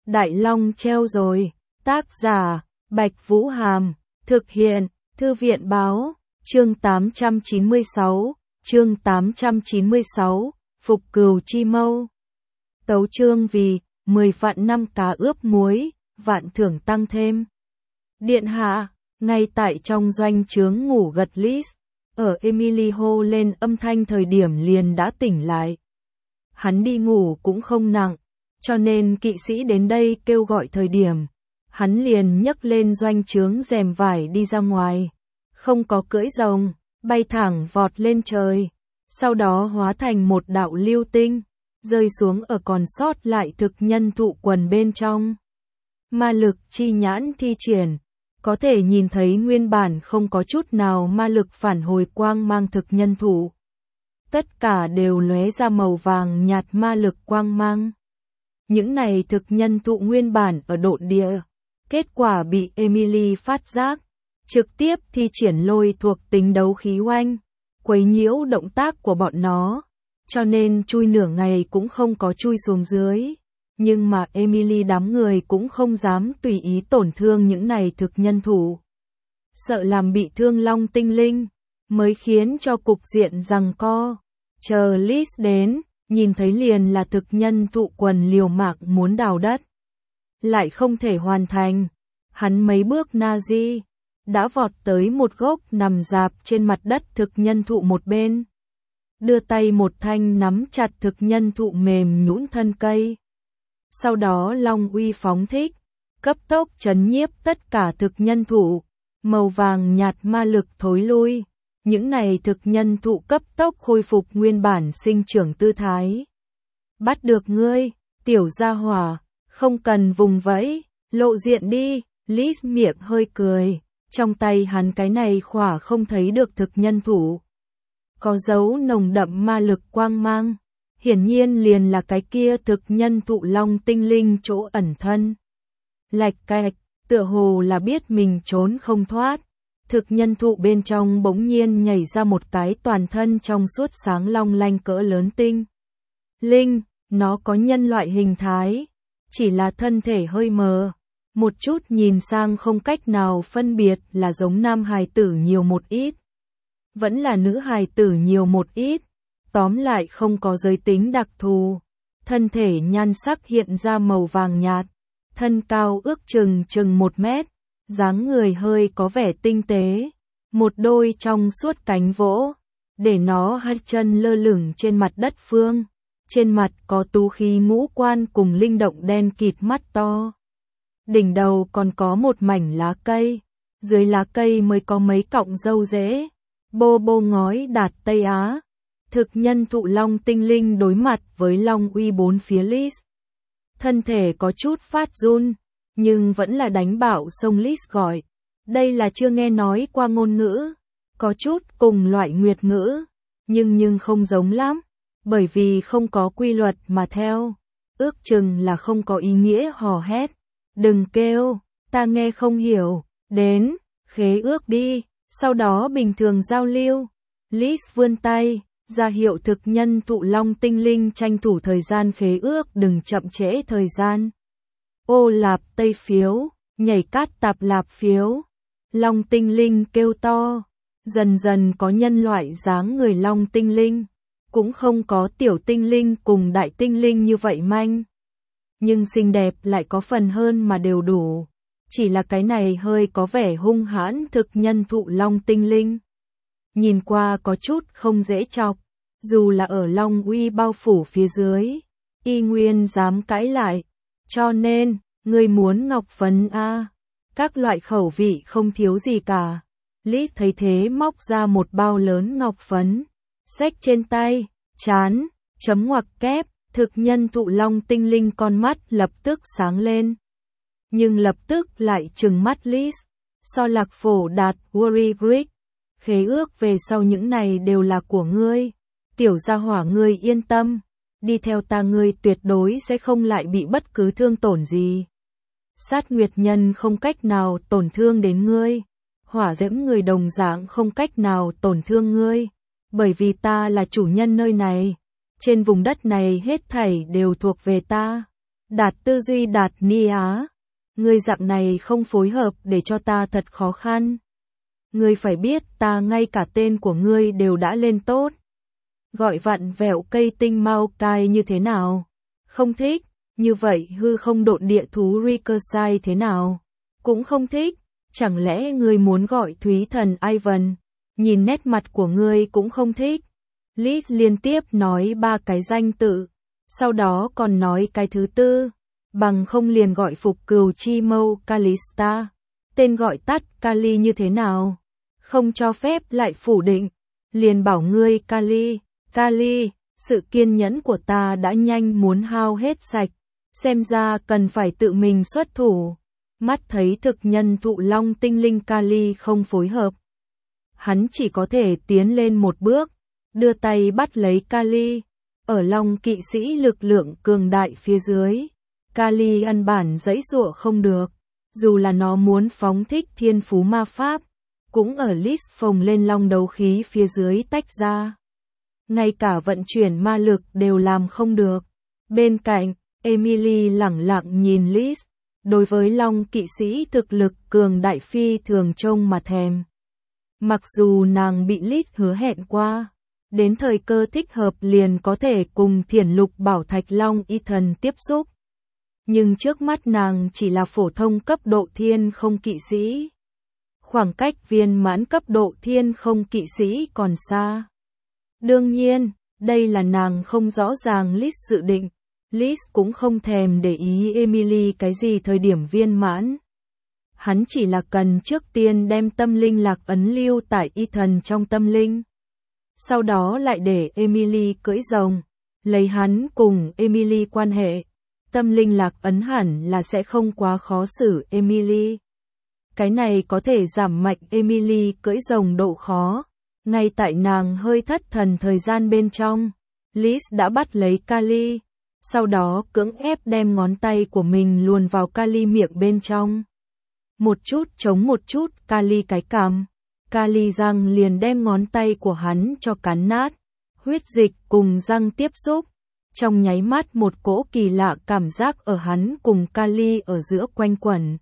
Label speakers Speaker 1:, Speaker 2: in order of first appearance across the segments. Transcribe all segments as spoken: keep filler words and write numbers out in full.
Speaker 1: Đại Long treo rồi. Tác giả, Bạch Vũ Hàm. Thực hiện, Thư viện báo. Chương tám trăm chín mươi sáu. Chương tám trăm chín mươi sáu. Phục Cừu Chi Mâu. Tấu chương vì mười vạn năm cá ướp muối, vạn thưởng tăng thêm. Điện hạ, ngay tại trong doanh trướng ngủ gật Liz, ở Emily hô lên âm thanh thời điểm liền đã tỉnh lại. Hắn đi ngủ cũng không nặng, cho nên kỵ sĩ đến đây kêu gọi thời điểm, hắn liền nhấc lên doanh trướng rèm vải đi ra ngoài, không có cưỡi rồng, bay thẳng vọt lên trời, sau đó hóa thành một đạo lưu tinh, rơi xuống ở còn sót lại thực nhân thụ quần bên trong. Ma lực chi nhãn thi triển, có thể nhìn thấy nguyên bản không có chút nào ma lực phản hồi quang mang thực nhân thụ. Tất cả đều lóe ra màu vàng nhạt ma lực quang mang. Những này thực nhân thụ nguyên bản ở độn địa, kết quả bị Emily phát giác, trực tiếp thi triển lôi thuộc tính đấu khí oanh, quấy nhiễu động tác của bọn nó, cho nên chui nửa ngày cũng không có chui xuống dưới. Nhưng mà Emily đám người cũng không dám tùy ý tổn thương những này thực nhân thụ. Sợ làm bị thương Long tinh linh, mới khiến cho cục diện giằng co. Chờ Liz đến, nhìn thấy liền là thực nhân thụ quần liều mạng muốn đào đất. Lại không thể hoàn thành. Hắn mấy bước Nazi, đã vọt tới một gốc nằm rạp trên mặt đất thực nhân thụ một bên. Đưa tay một thanh nắm chặt thực nhân thụ mềm nhũn thân cây. Sau đó Long uy phóng thích, cấp tốc trấn nhiếp tất cả thực nhân thụ, màu vàng nhạt ma lực thối lui. Những này thực nhân thụ cấp tốc khôi phục nguyên bản sinh trưởng tư thái. Bắt được ngươi, tiểu gia hỏa, không cần vùng vẫy, lộ diện đi. Liz miệng hơi cười, trong tay hắn cái này khỏa không thấy được thực nhân thụ, có dấu nồng đậm ma lực quang mang. Hiển nhiên liền là cái kia thực nhân thụ Long tinh linh chỗ ẩn thân. Lạch cạch, tựa hồ là biết mình trốn không thoát. Thực nhân thụ bên trong bỗng nhiên nhảy ra một cái toàn thân trong suốt sáng long lanh cỡ lớn tinh linh, nó có nhân loại hình thái, chỉ là thân thể hơi mờ, một chút nhìn sang không cách nào phân biệt là giống nam hài tử nhiều một ít, vẫn là nữ hài tử nhiều một ít. Tóm lại không có giới tính đặc thù, thân thể nhan sắc hiện ra màu vàng nhạt, thân cao ước chừng chừng một mét, dáng người hơi có vẻ tinh tế, một đôi trong suốt cánh vỗ, để nó hai chân lơ lửng trên mặt đất phương, trên mặt có tú khí ngũ quan cùng linh động đen kịt mắt to. Đỉnh đầu còn có một mảnh lá cây, dưới lá cây mới có mấy cọng râu rễ, bô bô ngói đạt Tây Á. Thực nhân thụ Long tinh linh đối mặt với Long uy bốn phía Liz. Thân thể có chút phát run, nhưng vẫn là đánh bạo sông Liz gọi. Đây là chưa nghe nói qua ngôn ngữ, có chút cùng loại nguyệt ngữ, nhưng nhưng không giống lắm, bởi vì không có quy luật mà theo. Ước chừng là không có ý nghĩa hò hét. Đừng kêu, ta nghe không hiểu, đến, khế ước đi, sau đó bình thường giao lưu. Liz vươn tay, ra hiệu thực nhân thụ Long tinh linh tranh thủ thời gian khế ước đừng chậm trễ thời gian. Ô lạp tây phiếu, nhảy cát tạp lạp phiếu. Long tinh linh kêu to, dần dần có nhân loại dáng người Long tinh linh, cũng không có tiểu tinh linh cùng đại tinh linh như vậy manh. Nhưng xinh đẹp lại có phần hơn mà đều đủ, chỉ là cái này hơi có vẻ hung hãn thực nhân thụ Long tinh linh. Nhìn qua có chút không dễ chọc, dù là ở Long uy bao phủ phía dưới, y nguyên dám cãi lại, cho nên, ngươi muốn ngọc phấn a? À? Các loại khẩu vị không thiếu gì cả. Liz thấy thế móc ra một bao lớn ngọc phấn, xách trên tay, chán, chấm ngoặc kép, thực nhân thụ Long tinh linh con mắt lập tức sáng lên. Nhưng lập tức lại trừng mắt Liz, so lạc phổ đạt Worry Brick. Khế ước về sau những này đều là của ngươi. Tiểu gia hỏa ngươi yên tâm, đi theo ta ngươi tuyệt đối sẽ không lại bị bất cứ thương tổn gì. Sát nguyệt nhân không cách nào tổn thương đến ngươi, hỏa diễm người đồng dạng không cách nào tổn thương ngươi, bởi vì ta là chủ nhân nơi này, trên vùng đất này hết thảy đều thuộc về ta. Đạt tư duy đạt ni á. Ngươi dạng này không phối hợp để cho ta thật khó khăn. Ngươi phải biết ta ngay cả tên của ngươi đều đã lên tốt. Gọi vặn vẹo cây tinh mau cai như thế nào? Không thích. Như vậy hư không độn địa thú Ricochet thế nào? Cũng không thích. Chẳng lẽ ngươi muốn gọi Thúy Thần Ivan? Nhìn nét mặt của ngươi cũng không thích. Liz liên tiếp nói ba cái danh tự. Sau đó còn nói cái thứ tư. Bằng không liền gọi Phục Cừu Chi Mâu Calista. Tên gọi tắt Kali như thế nào? Không cho phép lại phủ định. Liền bảo ngươi Kali. Kali, sự kiên nhẫn của ta đã nhanh muốn hao hết sạch. Xem ra cần phải tự mình xuất thủ. Mắt thấy thực nhân thụ long tinh linh Kali không phối hợp. Hắn chỉ có thể tiến lên một bước. Đưa tay bắt lấy Kali. Ở long kỵ sĩ lực lượng cường đại phía dưới. Kali ăn bản giãy giụa không được. Dù là nó muốn phóng thích thiên phú ma pháp. Cũng ở list phồng lên long đấu khí phía dưới tách ra. Ngay cả vận chuyển ma lực đều làm không được. Bên cạnh, Emily lẳng lặng nhìn Liz. Đối với long kỵ sĩ thực lực cường đại phi thường trông mà thèm. Mặc dù nàng bị Liz hứa hẹn qua. Đến thời cơ thích hợp liền có thể cùng thiển lục bảo thạch long y thần tiếp xúc. Nhưng trước mắt nàng chỉ là phổ thông cấp độ thiên không kỵ sĩ. Khoảng cách viên mãn cấp độ thiên không kỵ sĩ còn xa. Đương nhiên, đây là nàng không rõ ràng Liz dự định. Liz cũng không thèm để ý Emily cái gì thời điểm viên mãn. Hắn chỉ là cần trước tiên đem tâm linh lạc ấn lưu tại y thần trong tâm linh. Sau đó lại để Emily cưỡi rồng. Lấy hắn cùng Emily quan hệ. Tâm linh lạc ấn hẳn là sẽ không quá khó xử Emily. Cái này có thể giảm mạnh Emily cưỡi rồng độ khó. Ngay tại nàng hơi thất thần thời gian bên trong, Liz đã bắt lấy Kali. Sau đó cưỡng ép đem ngón tay của mình luồn vào Kali miệng bên trong. Một chút chống một chút Kali cái cằm. Kali răng liền đem ngón tay của hắn cho cắn nát. Huyết dịch cùng răng tiếp xúc. Trong nháy mắt một cỗ kỳ lạ cảm giác ở hắn cùng Kali ở giữa quanh quẩn.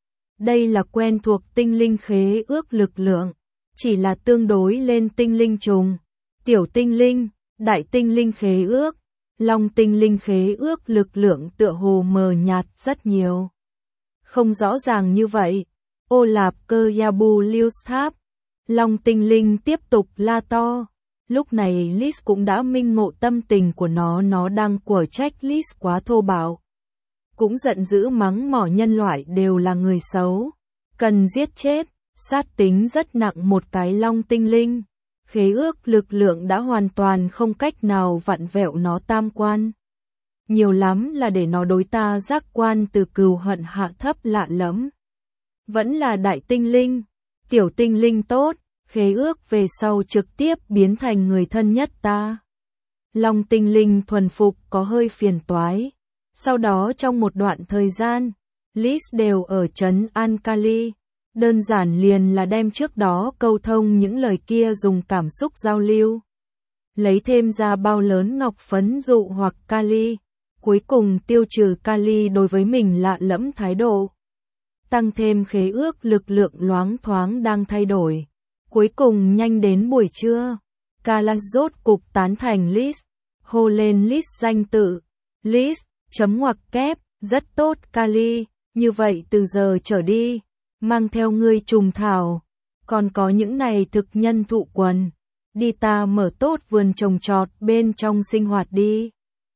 Speaker 1: Đây là quen thuộc tinh linh khế ước lực lượng. Chỉ là tương đối lên tinh linh trùng. Tiểu tinh linh, đại tinh linh khế ước. Long tinh linh khế ước lực lượng tựa hồ mờ nhạt rất nhiều. Không rõ ràng như vậy. Ô lạp cơ Yabu Lưu Tháp. Long tinh linh tiếp tục la to. Lúc này Liz cũng đã minh ngộ tâm tình của nó. Nó đang quở trách Liz quá thô bạo. Cũng giận dữ mắng mỏ nhân loại đều là người xấu. Cần giết chết. Sát tính rất nặng một cái long tinh linh. Khế ước lực lượng đã hoàn toàn không cách nào vặn vẹo nó tam quan. Nhiều lắm là để nó đối ta giác quan từ cừu hận hạ thấp lạ lẫm. Vẫn là đại tinh linh. Tiểu tinh linh tốt. Khế ước về sau trực tiếp biến thành người thân nhất ta. Long tinh linh thuần phục có hơi phiền toái. Sau đó trong một đoạn thời gian, Liz đều ở trấn Ankali. Đơn giản liền là đem trước đó câu thông những lời kia dùng cảm xúc giao lưu. Lấy thêm ra bao lớn ngọc phấn dụ hoặc Kali. Cuối cùng tiêu trừ Kali đối với mình lạ lẫm thái độ. Tăng thêm khế ước lực lượng loáng thoáng đang thay đổi. Cuối cùng nhanh đến buổi trưa. Kala rốt cục tán thành Liz. Hô lên Liz danh tự. Liz, chấm ngoặc kép, rất tốt Kali. Như vậy từ giờ trở đi. Mang theo ngươi trùng thảo. Còn có những này thực nhân thụ quần. Đi ta mở tốt vườn trồng trọt bên trong sinh hoạt đi.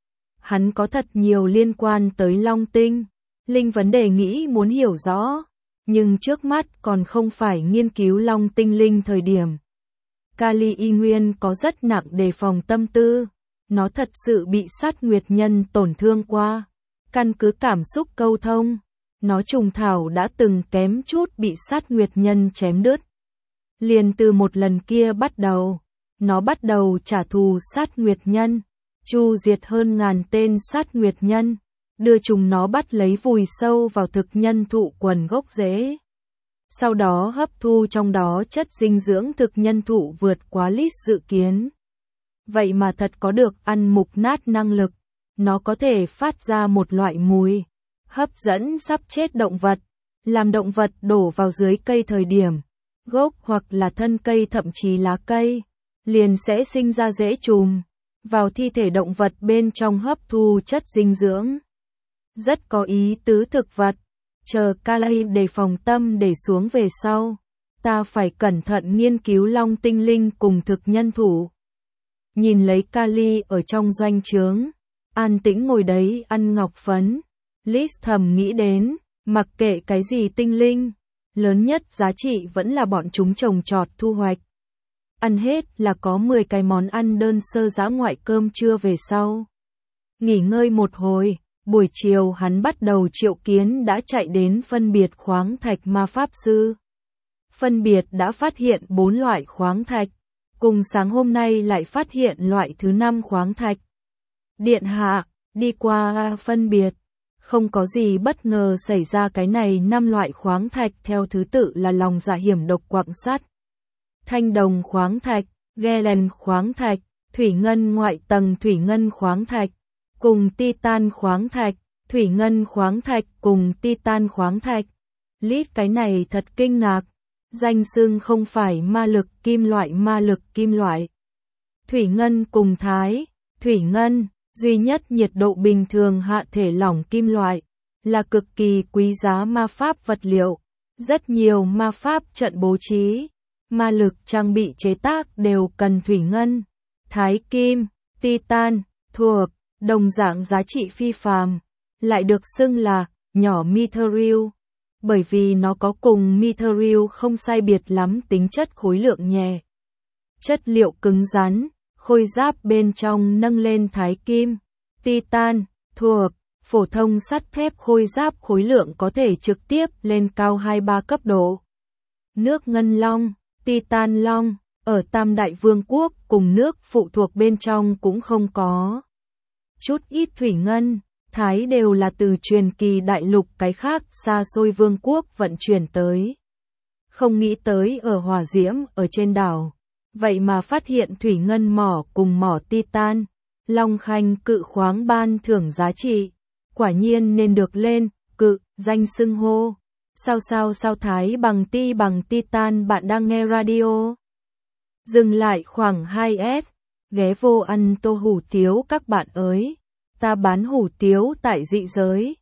Speaker 1: Hắn có thật nhiều liên quan tới Long Tinh. Linh vấn đề nghĩ muốn hiểu rõ. Nhưng trước mắt còn không phải nghiên cứu Long Tinh Linh thời điểm. Kali y nguyên có rất nặng đề phòng tâm tư. Nó thật sự bị sát nguyệt nhân tổn thương qua. Căn cứ cảm xúc câu thông. Nó trùng thảo đã từng kém chút bị sát nguyệt nhân chém đứt. Liền từ một lần kia bắt đầu, nó bắt đầu trả thù sát nguyệt nhân, chu diệt hơn ngàn tên sát nguyệt nhân, đưa chúng nó bắt lấy vùi sâu vào thực nhân thụ quần gốc rễ. Sau đó hấp thu trong đó chất dinh dưỡng thực nhân thụ vượt quá Liz dự kiến. Vậy mà thật có được ăn mục nát năng lực. nó có thể phát ra một loại mùi hấp dẫn sắp chết động vật, làm động vật đổ vào dưới cây thời điểm gốc hoặc là thân cây thậm chí lá cây, liền sẽ sinh ra rễ chùm vào thi thể động vật bên trong hấp thu chất dinh dưỡng. Rất có ý tứ thực vật. Chờ Kali để phòng tâm để xuống về sau, ta phải cẩn thận nghiên cứu long tinh linh cùng thực nhân thủ. Nhìn lấy Kali ở trong doanh trướng, an tĩnh ngồi đấy ăn ngọc phấn, Liz thầm nghĩ đến, mặc kệ cái gì tinh linh, lớn nhất giá trị vẫn là bọn chúng trồng trọt thu hoạch. Ăn hết là có mười cái món ăn đơn sơ dã ngoại cơm trưa về sau. Nghỉ ngơi một hồi, buổi chiều hắn bắt đầu triệu kiến đã chạy đến phân biệt khoáng thạch ma pháp sư. Phân biệt đã phát hiện bốn loại khoáng thạch, cùng sáng hôm nay lại phát hiện loại thứ năm khoáng thạch. Điện hạ, đi qua phân biệt, không có gì bất ngờ xảy ra, cái này năm loại khoáng thạch theo thứ tự là lòng dạ hiểm độc quặng sắt, thanh đồng khoáng thạch, Gelen khoáng thạch, thủy ngân ngoại tầng thủy ngân khoáng thạch, cùng titan khoáng thạch, thủy ngân khoáng thạch cùng titan khoáng thạch. Lít cái này thật kinh ngạc, danh xưng không phải ma lực kim loại ma lực kim loại. Thủy ngân cùng thái, thủy ngân, duy nhất nhiệt độ bình thường hạ thể lỏng kim loại, là cực kỳ quý giá ma pháp vật liệu. Rất nhiều ma pháp trận bố trí, ma lực trang bị chế tác đều cần thủy ngân, thái kim, titan, thuộc, đồng dạng giá trị phi phàm, lại được xưng là nhỏ mithril, bởi vì nó có cùng mithril không sai biệt lắm tính chất khối lượng nhẹ. Chất liệu cứng rắn, khôi giáp bên trong nâng lên thái kim, titan, thuộc, phổ thông sắt thép khôi giáp khối lượng có thể trực tiếp lên cao hai ba cấp độ. Nước ngân long, titan long, ở Tam Đại Vương quốc cùng nước phụ thuộc bên trong cũng không có. Chút ít thủy ngân, thái đều là từ truyền kỳ đại lục cái khác xa xôi vương quốc vận chuyển tới. Không nghĩ tới ở hỏa diễm ở trên đảo, vậy mà phát hiện thủy ngân mỏ cùng mỏ titan, long khanh cự khoáng ban thưởng giá trị, quả nhiên nên được lên, cự, danh xưng hô. Sao sao sao thái bằng ti bằng titan, bạn đang nghe radio. Dừng lại khoảng hai s, ghé vô ăn tô hủ tiếu các bạn ơi. Ta bán hủ tiếu tại dị giới,